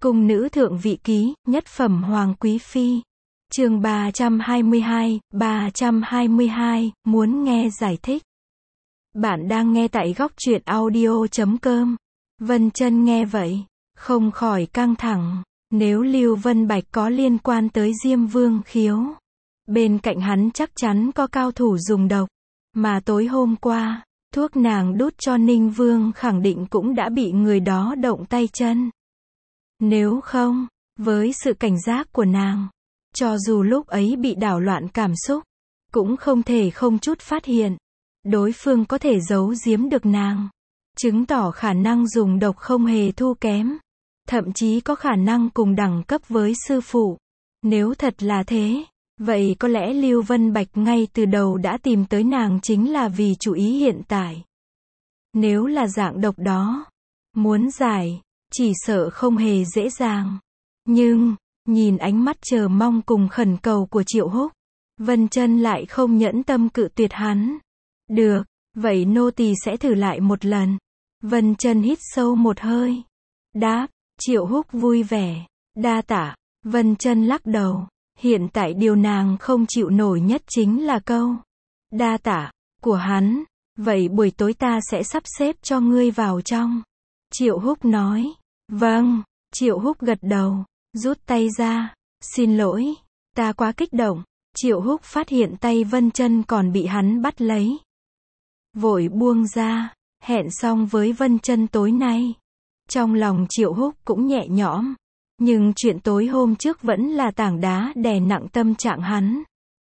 Cung nữ thượng vị ký, nhất phẩm hoàng quý phi. Chương 322, muốn nghe giải thích. Bạn đang nghe tại góc truyện audio.com. Vân Chân nghe vậy, không khỏi căng thẳng. Nếu Lưu Vân Bạch có liên quan tới Diêm Vương Khiếu, bên cạnh hắn chắc chắn có cao thủ dùng độc. Mà tối hôm qua, thuốc nàng đút cho Ninh Vương khẳng định cũng đã bị người đó động tay chân. Nếu không, với sự cảnh giác của nàng, cho dù lúc ấy bị đảo loạn cảm xúc, cũng không thể không chút phát hiện. Đối phương có thể giấu giếm được nàng, chứng tỏ khả năng dùng độc không hề thua kém. Thậm chí có khả năng cùng đẳng cấp với sư phụ. Nếu thật là thế, vậy có lẽ Lưu Vân Bạch ngay từ đầu đã tìm tới nàng chính là vì chú ý hiện tại. Nếu là dạng độc đó, muốn giải, chỉ sợ không hề dễ dàng. Nhưng, nhìn ánh mắt chờ mong cùng khẩn cầu của Triệu Húc, Vân Chân lại không nhẫn tâm cự tuyệt hắn. Được, vậy nô tỳ sẽ thử lại một lần. Vân Chân hít sâu một hơi. Đáp, Triệu Húc vui vẻ. Đa tạ. Vân Chân lắc đầu. Hiện tại điều nàng không chịu nổi nhất chính là câu đa tạ của hắn. Vậy buổi tối ta sẽ sắp xếp cho ngươi vào trong. Triệu Húc nói. Vâng. Triệu Húc gật đầu, rút tay ra. Xin lỗi, ta quá kích động. Triệu Húc phát hiện tay Vân Chân còn bị hắn bắt lấy. Vội buông ra, hẹn xong với Vân Chân tối nay. Trong lòng Triệu Húc cũng nhẹ nhõm. Nhưng chuyện tối hôm trước vẫn là tảng đá đè nặng tâm trạng hắn.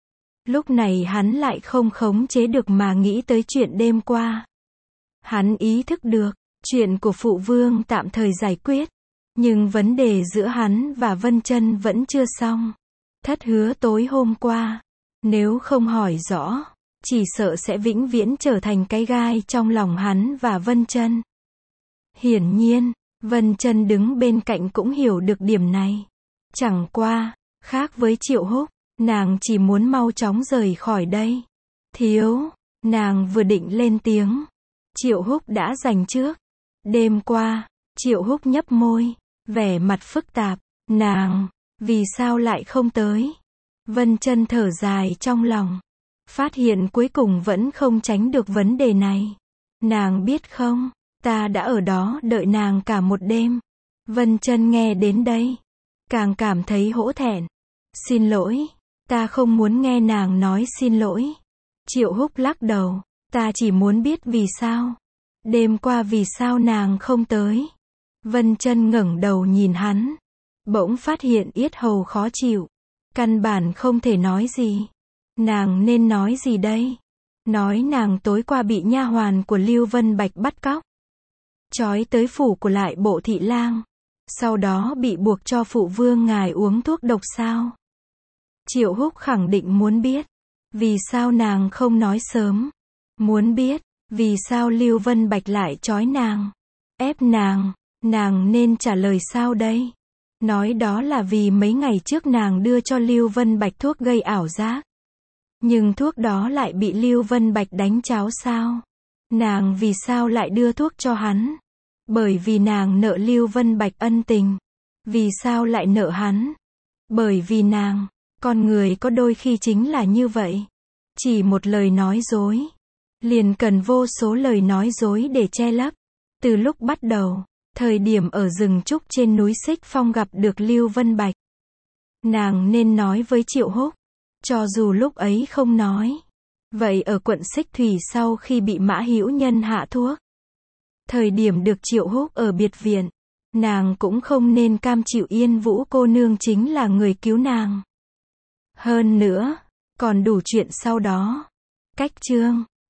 Lúc này hắn lại không khống chế được mà nghĩ tới chuyện đêm qua. Hắn ý thức được, chuyện của phụ vương tạm thời giải quyết. Nhưng vấn đề giữa hắn và Vân Chân vẫn chưa xong. Thất hứa tối hôm qua, nếu không hỏi rõ, chỉ sợ sẽ vĩnh viễn trở thành cái gai trong lòng hắn và Vân Chân. Hiển nhiên, Vân Chân đứng bên cạnh cũng hiểu được điểm này. Chẳng qua, khác với Triệu Húc, nàng chỉ muốn mau chóng rời khỏi đây. Thiếu, nàng vừa định lên tiếng, Triệu Húc đã giành trước. Đêm qua, Triệu Húc nhấp môi, vẻ mặt phức tạp. Nàng, vì sao lại không tới? Vân Chân thở dài trong lòng. Phát hiện cuối cùng vẫn không tránh được vấn đề này. Nàng biết không, ta đã ở đó đợi nàng cả một đêm. Vân Chân nghe đến đây, càng cảm thấy hổ thẹn. Xin lỗi, ta không muốn nghe nàng nói xin lỗi. Triệu Húc lắc đầu, ta chỉ muốn biết vì sao. Đêm qua vì sao nàng không tới? Vân Chân ngẩng đầu nhìn hắn, bỗng phát hiện yết hầu khó chịu. Căn bản không thể nói gì. Nàng nên nói gì đây? Nói nàng tối qua bị nha hoàn của Lưu Vân Bạch bắt cóc, trói tới phủ của lại bộ thị lang, sau đó bị buộc cho phụ vương ngài uống thuốc độc sao? Triệu Húc khẳng định muốn biết, vì sao nàng không nói sớm? Muốn biết, vì sao Lưu Vân Bạch lại trói nàng, ép nàng nên trả lời sao đây? Nói đó là vì mấy ngày trước nàng đưa cho Lưu Vân Bạch thuốc gây ảo giác. Nhưng thuốc đó lại bị Lưu Vân Bạch đánh cháo sao? Nàng vì sao lại đưa thuốc cho hắn? Bởi vì nàng nợ Lưu Vân Bạch ân tình. Vì sao lại nợ hắn? Bởi vì nàng, con người có đôi khi chính là như vậy. Chỉ một lời nói dối, liền cần vô số lời nói dối để che lấp. Từ lúc bắt đầu, thời điểm ở rừng trúc trên núi Xích Phong gặp được Lưu Vân Bạch, nàng nên nói với Triệu Húc. Cho dù lúc ấy không nói, vậy ở quận Xích Thủy sau khi bị Mã Hữu Nhân hạ thuốc, thời điểm được Triệu Húc ở biệt viện, nàng cũng không nên cam chịu Yên Vũ cô nương chính là người cứu nàng. Hơn nữa, còn đủ chuyện sau đó. Cách chương